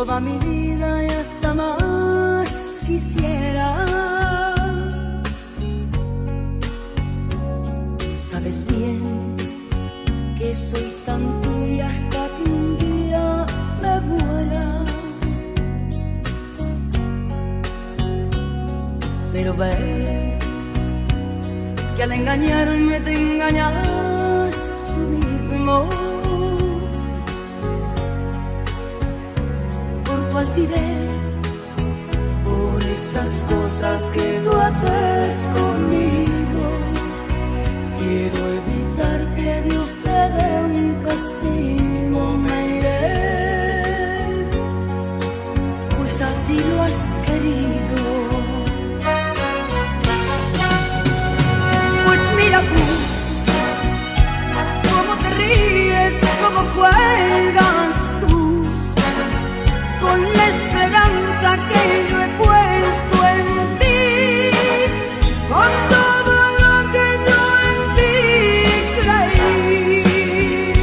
toda mi vida y hasta más quisiera. Sabes bien que soy tan tuya hasta que un día me muera. Pero ve que al engañarme te engañas tú mismo. Por tu altivez, por esas cosas que tú haces conmigo, quiero evitar que Dios te dé un castigo. Me iré, pues así lo has querido. Pues mira tú, cómo te ríes, cómo juegas tú, con la esperanza que yo he puesto en ti, con todo lo que yo en ti creí.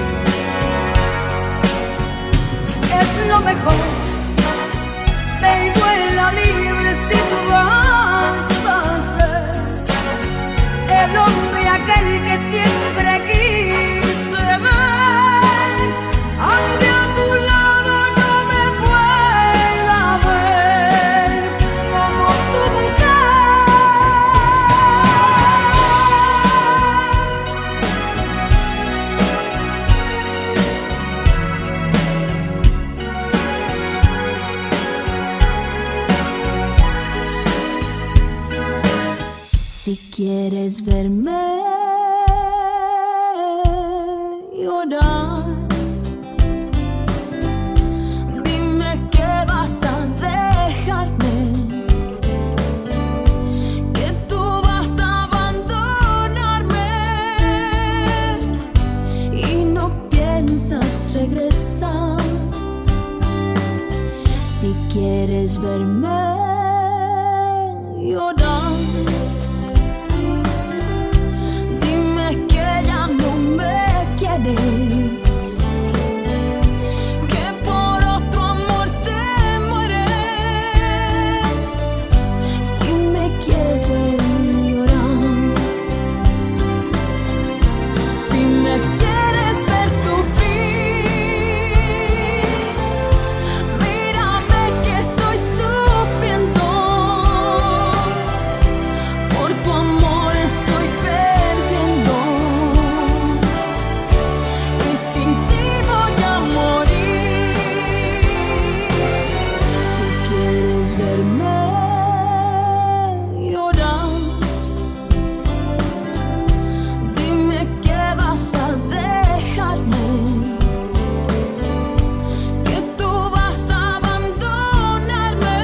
Es lo mejor, ve y vuela libre si tú vas a ser el hombre aquel que siempre quise ver, aunque a tu lado no me pueda ver como tu mujer. Si quieres verme llorar, dime que vas a dejarme, que tú vas a abandonarme y no piensas regresar. Si quieres verme llorar, que por otro amor te mueres. Si me quieres ver llorar, si me quieres ver sufrir, mírame que estoy sufriendo. Por tu amor estoy perdiendo. Sin ti voy a morir. Si quieres verme llorar, dime que vas a dejarme, que tú vas a abandonarme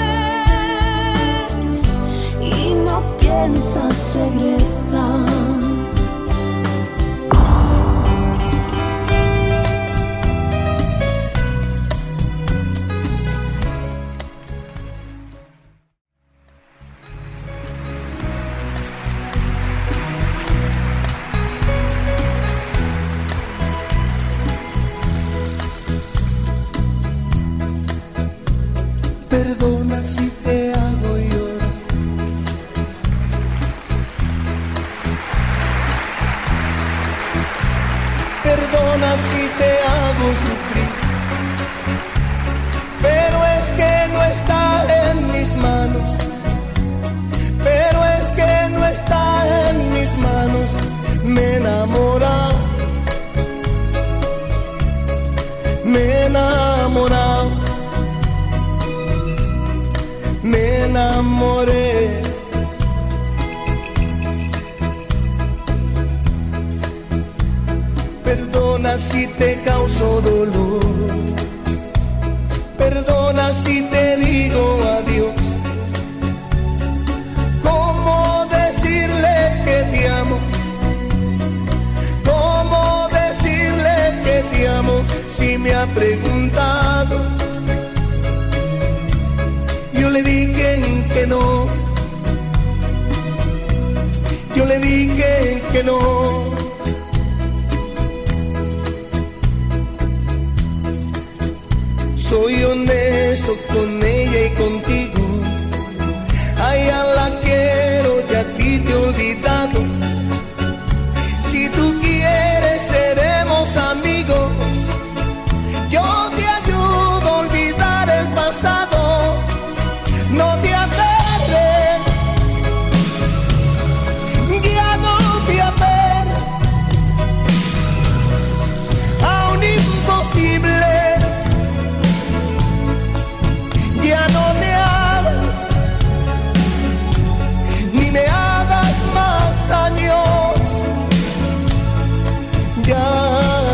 y no piensas regresar. Perdona si te hago llorar, perdona si te hago sufrir, pero es que no está en mis manos, pero es que no está en mis manos. Me he enamorado, me he enamorado, me enamoré. Perdona si te causo dolor, perdona si te digo adiós. ¿Cómo decirle que te amo? ¿Cómo decirle que te amo si me ha preguntado? Yo le dije que no, yo le dije que no. Soy honesto. esto con ella y contigo. A ella la quiero y a ti te he olvidado. Si tú quieres seremos amigos. Yo te ayudo a olvidar el pasado. No te aferres, ya no te aferres a un imposible. Ya no te hagas, ni me hagas más daño. Ya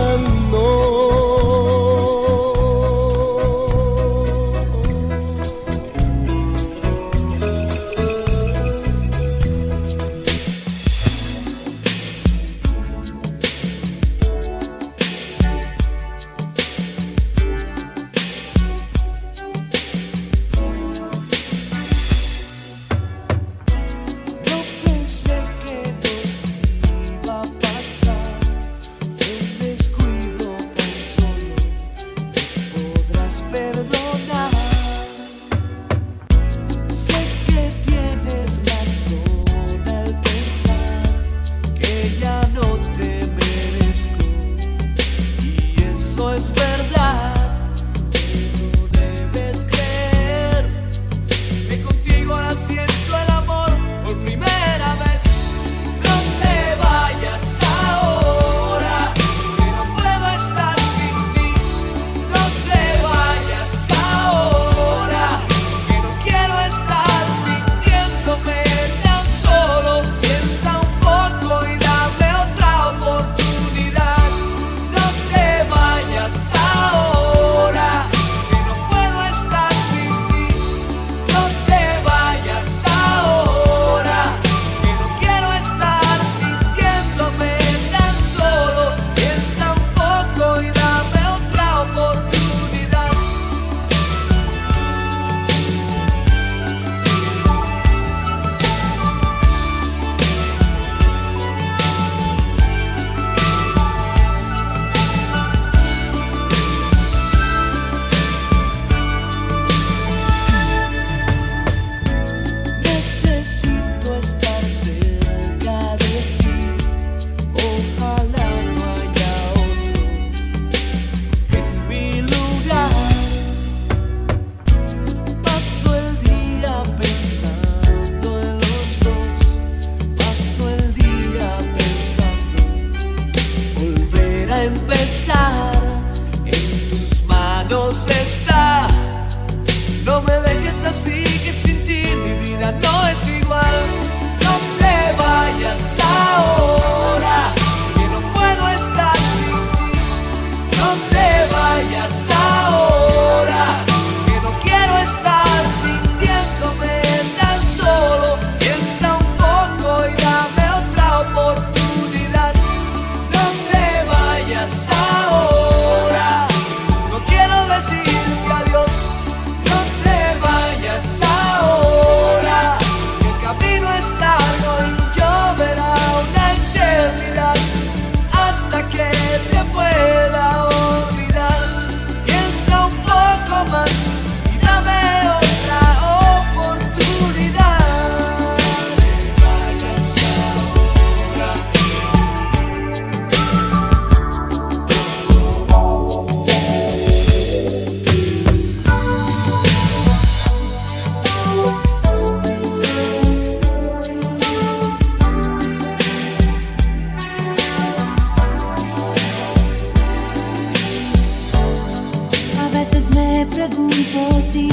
pregunto si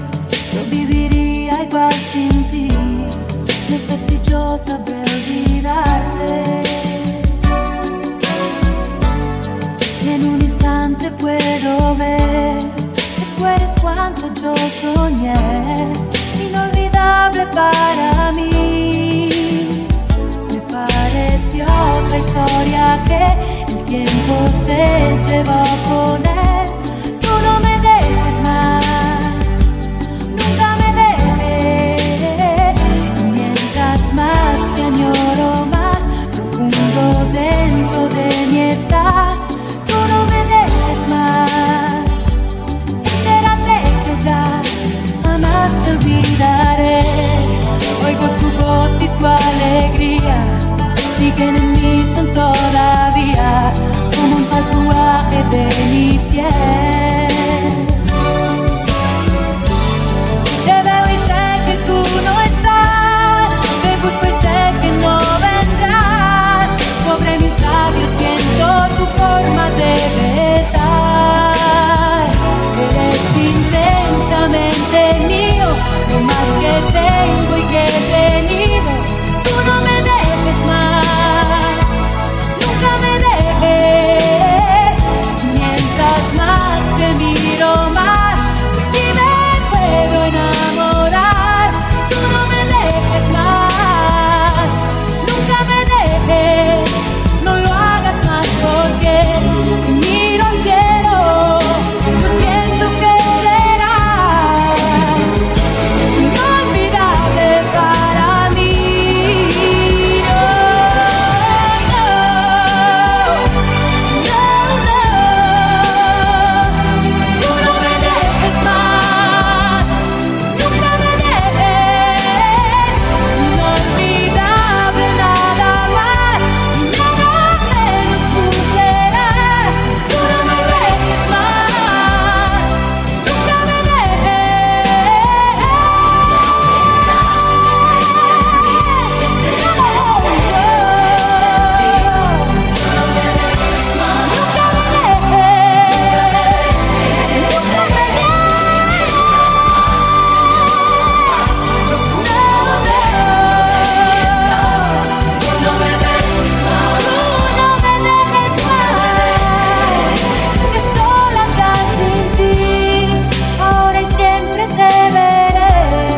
yo viviría igual sin ti. No sé si yo sabré olvidarte. Y en un instante puedo ver que tú eres cuanto yo soñé, inolvidable para mí. Me pareció otra historia que el tiempo se llevó con él. Tú no me dejes más, nunca me dejes. Y mientras más te añoro, más profundo dentro de mí estás. Tú no me dejes más, entérate que ya siguen en mí, son todavía como un tatuaje de mi piel. Te veo y sé que tú no estás, te busco y sé que no vendrás. Sobre mis labios siento tu forma de besar. Eres intensamente mío, lo más que tengo y que he tenido. Tú no me dejes más, nunca me dejes. Mientras más te miro más, de ti me puedo enamorar. Tú no me dejes más, nunca me dejes. No lo hagas más porque si miro al cielo, yo siento que serás inolvidable para mí. No, no, no, no. Tú no me dejes más, nunca me dejes. Inolvidable nada más y nada menos tú serás. Tú no me dejes más, nunca me que sola ya sin ti, ahora y siempre te veré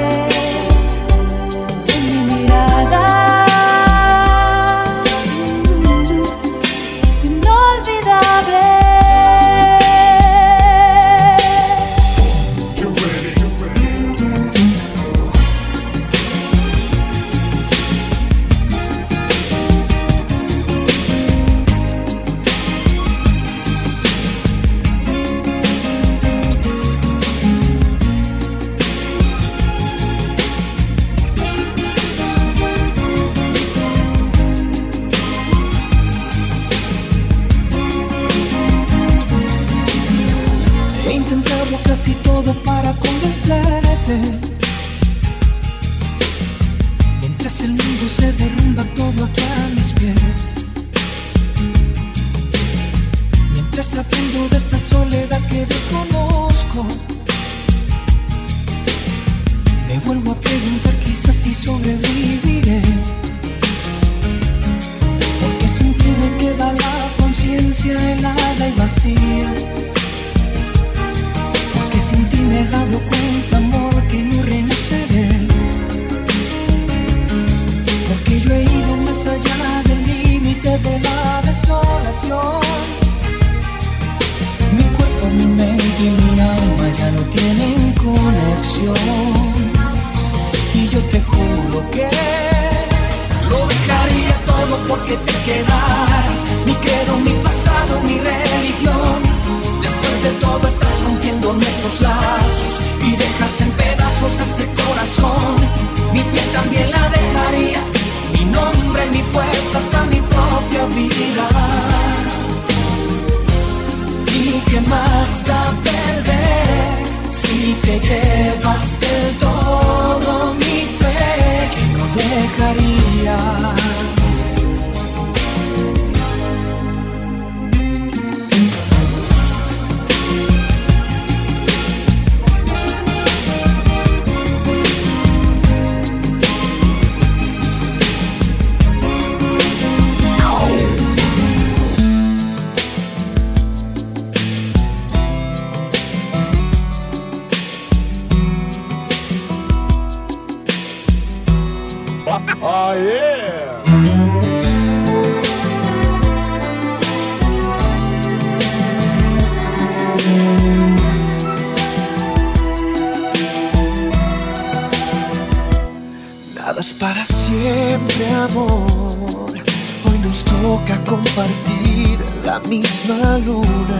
en mi mirada inolvidable. He intentado casi todo para convencerte. Mientras el mundo se derrumba todo aquí a mis pies. Mientras aprendo de esta soledad que desconozco. Me vuelvo a preguntar quizás si sobreviviré. Porque sin ti me queda la conciencia helada y vacía. Porque sin ti me he dado cuenta, amor, que no renaceré. Porque yo he ido más allá del límite de la desolación. Mi cuerpo, mi mente y mi alma ya no tienen conexión. Y yo te juro que lo dejaría todo porque te quedaras. Mi credo, mi pasado, mi religión. Después de todo estás rompiendo nuestros lazos y dejas en pedazos este corazón. Mi piel también la dejaría, mi nombre, mi fuerza, hasta mi propia vida. ¿Y qué más da perder si te llevas del todo mi fe que no dejaría? Oh, yeah! Nada es para siempre, amor. Hoy nos toca compartir la misma luna.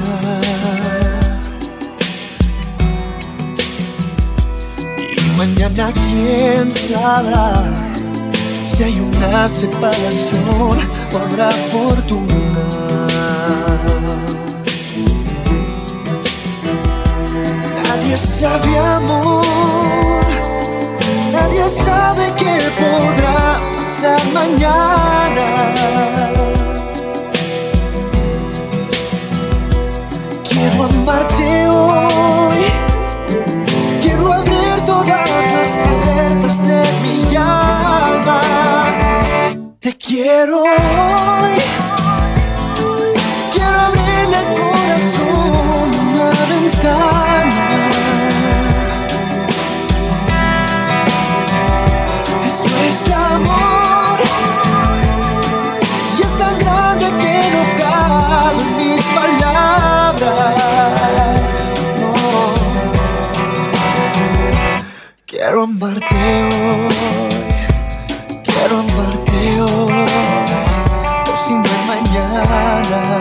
Y mañana quién sabrá si hay una separación o habrá fortuna. Nadie sabe, amor, nadie sabe qué podrá pasar mañana. Quiero amarte hoy, quiero abrir todas las puertas de mi alma. Te quiero hoy, quiero abrirle al corazón una ventana. Esto es amor y es tan grande que no caben mis palabras. No. Quiero amarte hoy, quiero amarte hoy, por si no hay mañana.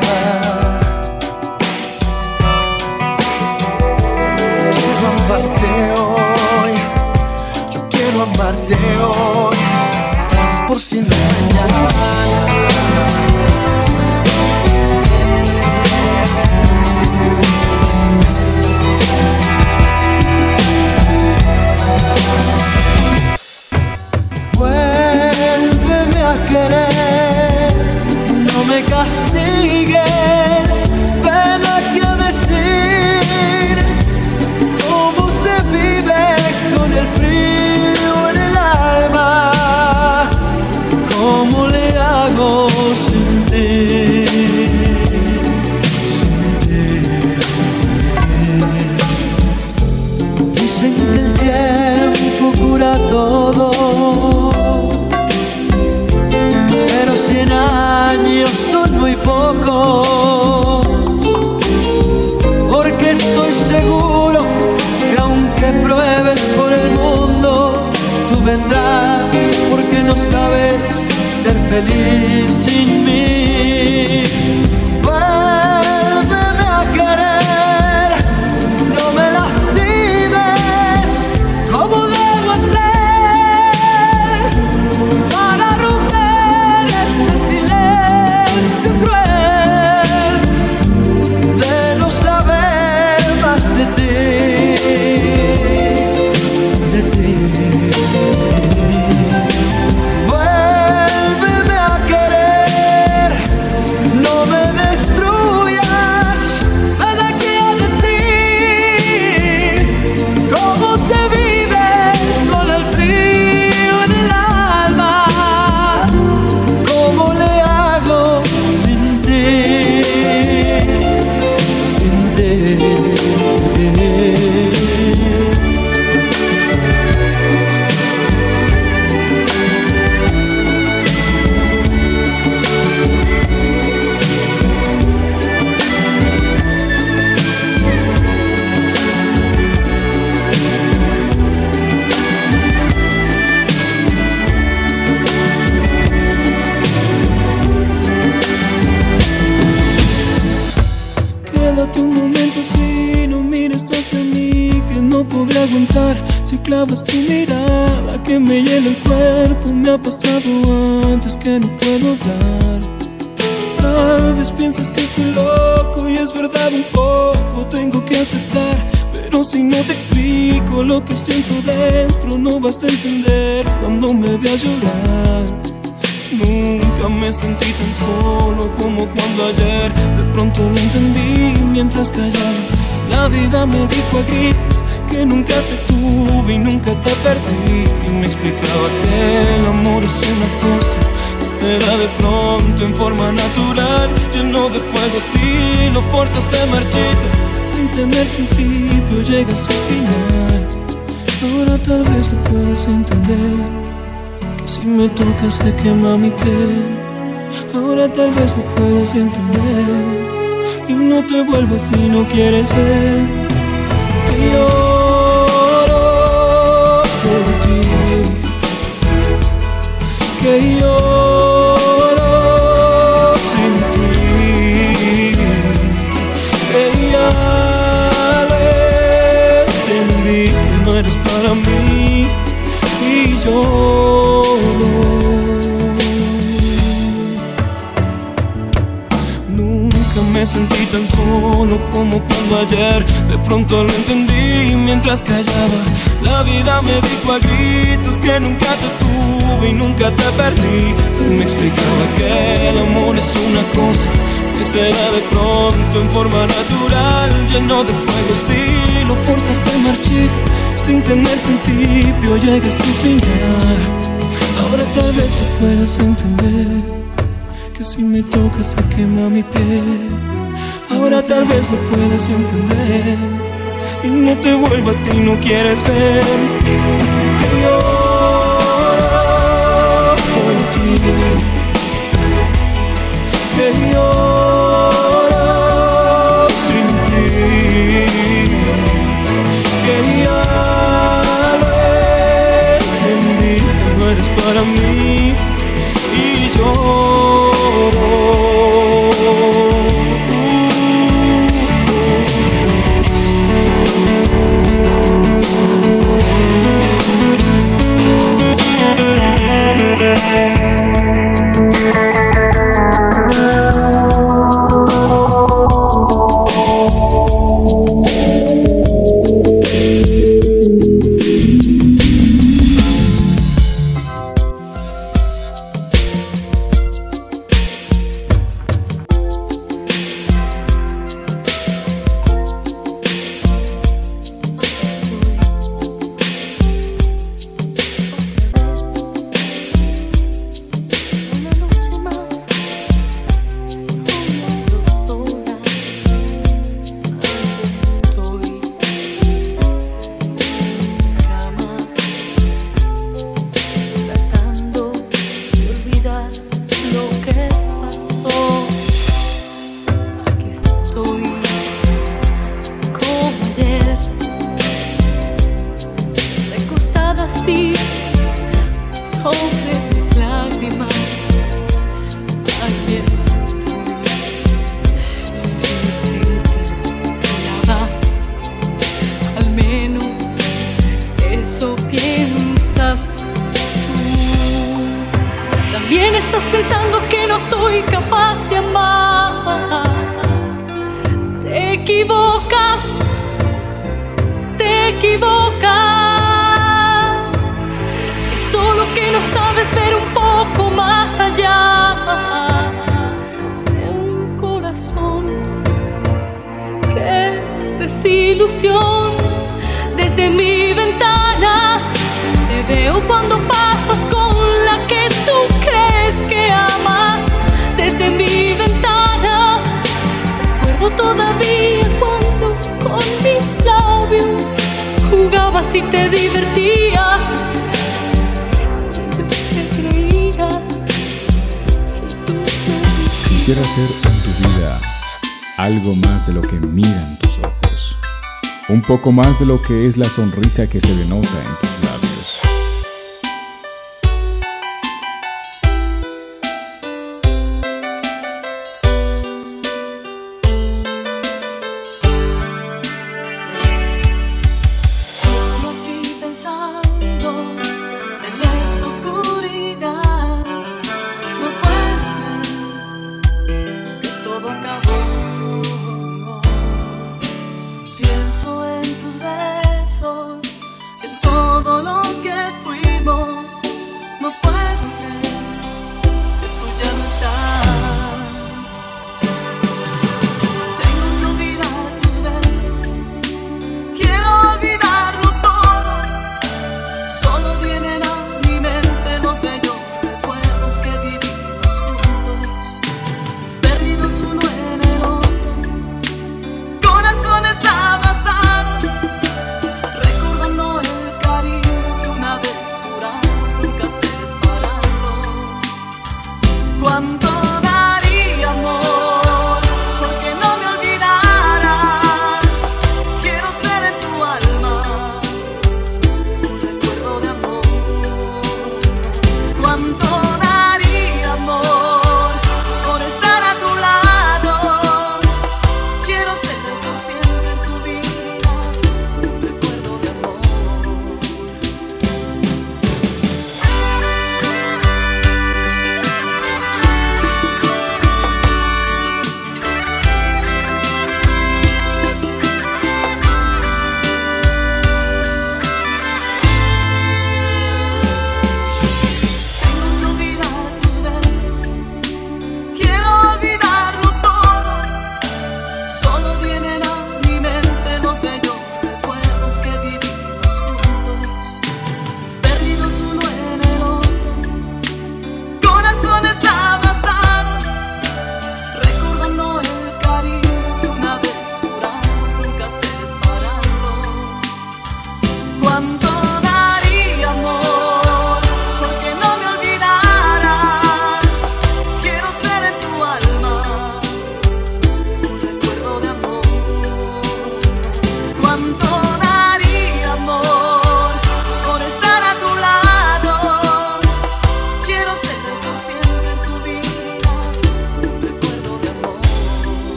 Quiero amarte hoy, yo quiero amarte hoy, por si no hay mañana. Vuélveme a querer, no me castigues, ven aquí a decir cómo se vive con el frío en el alma, cómo le hago sin ti, sin ti. Dicen que el tiempo cura todo, pero 100 años son muy pocos, porque estoy seguro que aunque pruebes por el mundo, tú vendrás, porque no sabes ser feliz sin mí. Vuélveme a querer, no me lastimes, ¿cómo debo hacer para romper este silencio cruel de no saber más de ti, de ti? Vuélveme a querer, no me destruyas, ven aquí a decir cómo se vive con el frío en el alma, cómo le hago sin ti, sin ti. Quédate un momento así, no mires hacia mí, que no podré aguantar si clavas tu mirada que me llena el cuerpo. Me ha pasado antes que no puedo hablar. Tal vez piensas que estoy loco y es verdad un poco, tengo que aceptar, pero si no te explico lo que siento dentro, no vas a entender cuando me veas llorar. Nunca me sentí tan solo como cuando ayer de pronto lo entendí mientras callaba. La vida me dijo a gritos que nunca te tuve y nunca te perdí, y me explicaba que el amor es una cosa que se da de pronto en forma natural, lleno de fuego. Si lo forzas se marchita, sin tener principio llega a su final. Ahora tal vez lo puedas entender, si me tocas se quema mi piel. Ahora tal vez lo puedas entender y no te vuelvas si no quieres ver que lloro por ti, que lloro sin ti, que ya le entendí que no eres para mí y lloro. Nunca me sentí tan solo como cuando ayer de pronto lo entendí mientras callaba. La vida me dijo a gritos que nunca te tuve y nunca te perdí. Me explicaba que el amor es una cosa que se da de pronto en forma natural, lleno de fuego. Si lo forzas a marchita sin tener principio, llega a su final. Ahora tal vez tú puedas entender que si me tocas se quema mi piel. Ahora tal vez lo puedas entender y no te vuelvas si no quieres ver que lloro por ti, que lloro sin ti, que ya lo entendí, que no eres para mí y lloro. Desde mi ventana te veo cuando pasas con la que tú crees que amas. Desde mi ventana recuerdo todavía cuando con mis labios jugabas y te divertías. Yo te creía y tú te decías. Quisiera ser en tu vida algo más de lo que miran tus ojos, un poco más de lo que es la sonrisa que se denota en tus labios. Solo aquí pensando en esta oscuridad, no puedo creer que todo acabó. Pienso en tus besos, en todo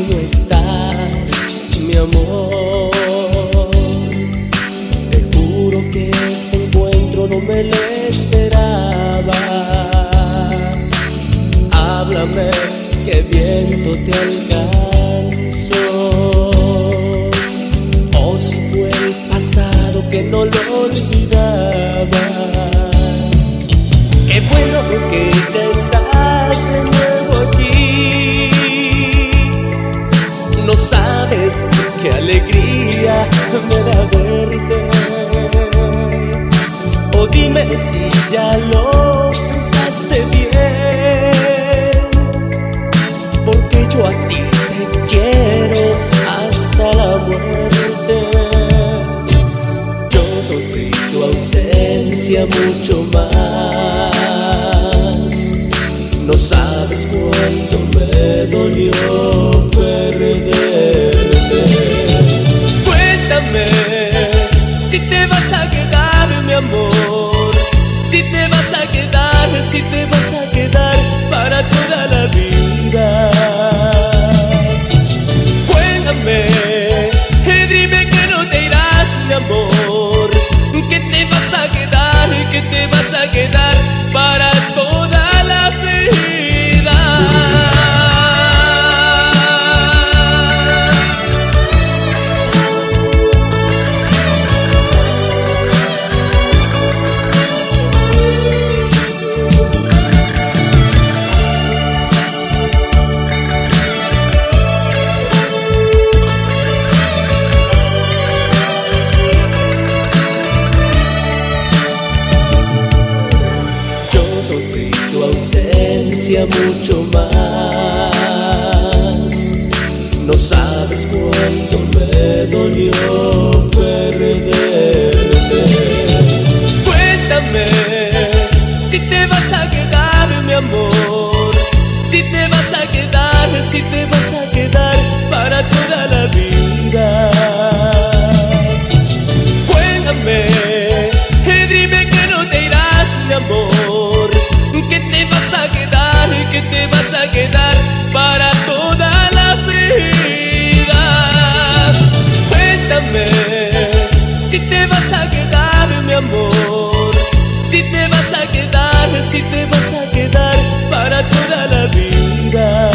¿cómo estás, mi amor? Te juro que este encuentro no me lo esperaba. Háblame, que viento te alcanzó. O si fue el pasado que no lo olvidabas. Qué bueno que ya estás de nuevo aquí. No sabes qué alegría me da verte. O dime si ya lo pensaste bien, porque yo a ti te quiero hasta la muerte. Yo sufrí tu ausencia mucho más. No sabes cuánto me dolió perderte. Cuéntame si te vas a quedar, mi amor. Si te vas a quedar, si te vas a quedar para toda la vida. Cuéntame, dime que no te irás, mi amor. Que te vas a quedar, que te vas a quedar para toda la vida. Mucho más. No sabes cuánto me dolió perderte. Cuéntame si te vas a quedar, mi amor. Si te vas a quedar, si te vas a quedar para toda la vida. Cuéntame, dime que no te irás, mi amor. Que te vas a quedar, que te vas a quedar para toda la vida. Cuéntame si te vas a quedar, mi amor. Si te vas a quedar, si te vas a quedar para toda la vida.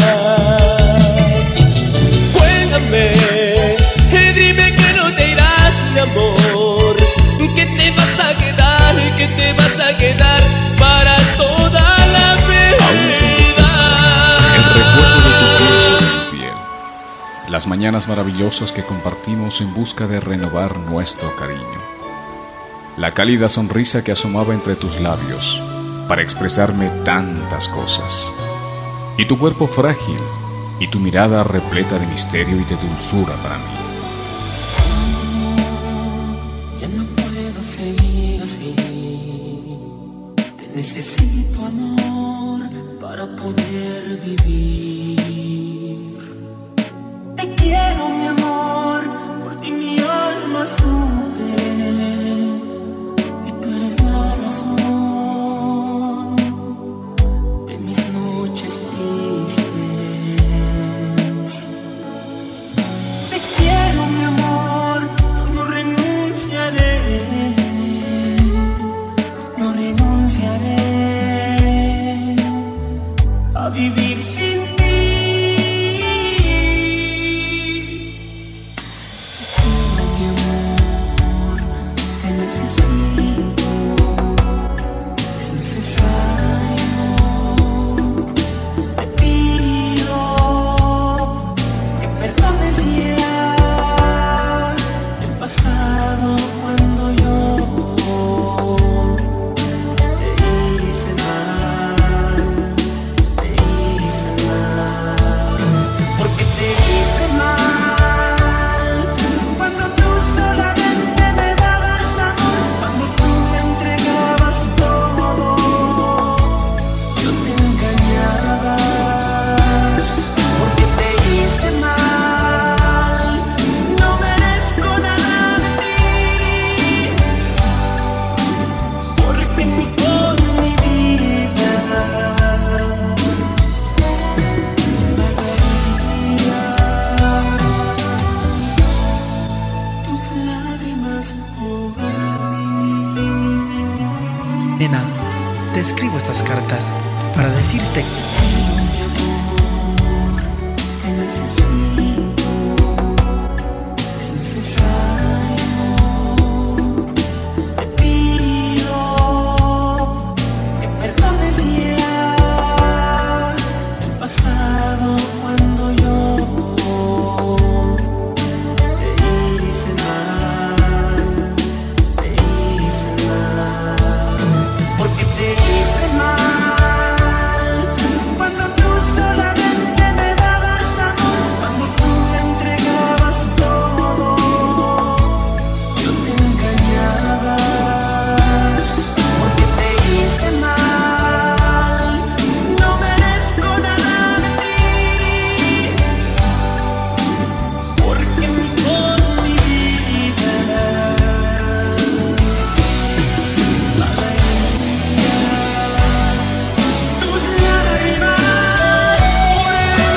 Cuéntame, dime que no te irás, mi amor. Que te vas a quedar, que te vas a quedar para toda la vida. El recuerdo de tu piel, las mañanas maravillosas que compartimos en busca de renovar nuestro cariño, la cálida sonrisa que asomaba entre tus labios para expresarme tantas cosas, y tu cuerpo frágil y tu mirada repleta de misterio y de dulzura para mí. Necesito amor para poder vivir. Te quiero, mi amor, por ti mi alma sufre. Y tú eres la razón de mis noches tristes. Te quiero, mi amor, no renunciaré. No renunciaré a vivir sin ti. Te quiero, mi amor. escribo estas cartas para decirte: te necesito, es necesario. Te pido que perdones ya el pasado cuando yo te hice mal, porque te hice mal cuando tú solamente me dabas amor, cuando tú me entregabas todo, yo te engañaba, porque te hice mal, no merezco nada de ti, porque con mi vida tus lágrimas por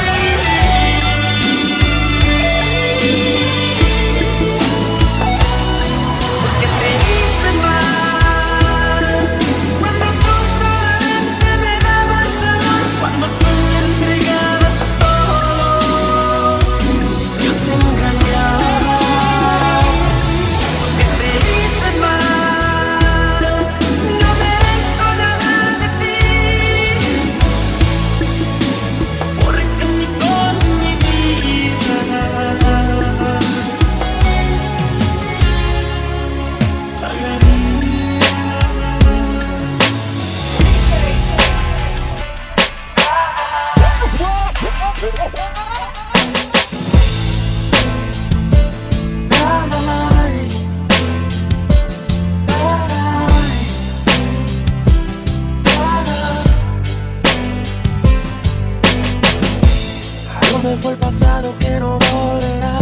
porque te hice mal cuando tú solamente me dabas amor, cuando tú me entregabas todo, yo te engañaba, porque te hice mal, no merezco nada de ti, porque ni con mi vida ¿A dónde fue el pasado que no volverá?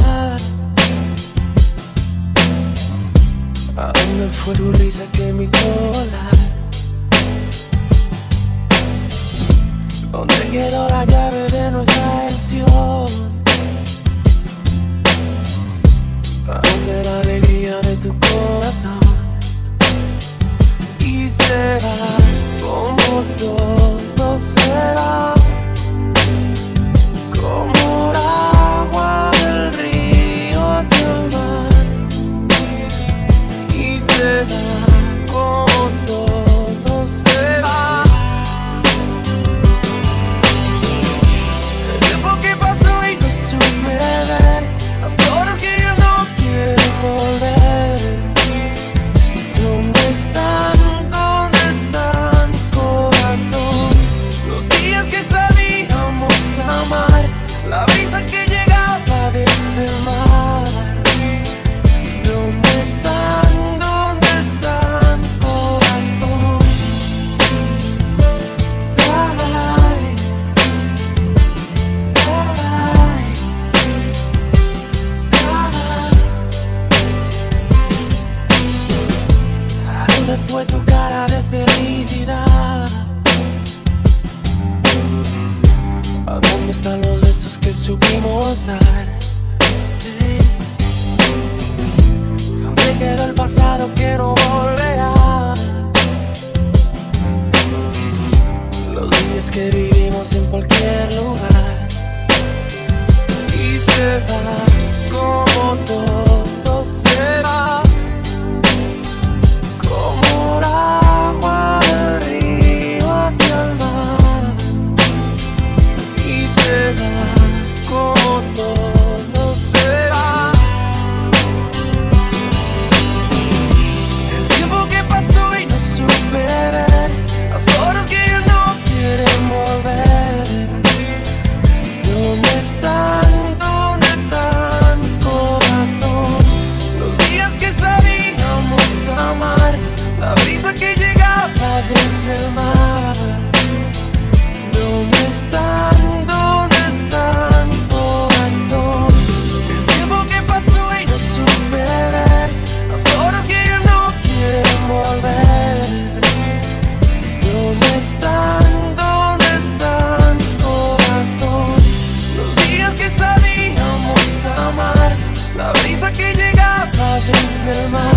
¿A dónde fue tu risa que me hizo volar? ¿Dónde quedó la llave de nuestra ilusión? ¿A dónde la alegría de tu corazón? Y será como todo será, como el agua del río hacia el mar, y será como todo será. El tiempo que pasó y no supe ver, las horas que yo no quiero volver. ¿Dónde están? ¿Dónde están, corazón? Los días que sabíamos amar, la brisa que llegaba desde el mar. ¿Dónde están? ¿Dónde están, corazón? ¿A dónde fue tu cara de felicidad? ¿A dónde están los besos que supimos dar? ¿Dónde quedó el pasado que no volverá? Los días que vivimos en cualquier lugar, y será como todo será, como el agua del río hacia el mar, y será como todo será. El tiempo que pasó y no supe ver, las horas que ya no quieren volver. ¿Dónde están? ¿Dónde están, corazón? Los días que sabíamos amar, la brisa que llegaba desde el mar. ¿Dónde están? ¿Dónde están, corazón? El tiempo que pasó y no supe ver, las horas que ya no quieren volver. ¿Dónde están? ¿Dónde están, corazón? Los días que sabíamos amar, la brisa que llegaba desde el mar.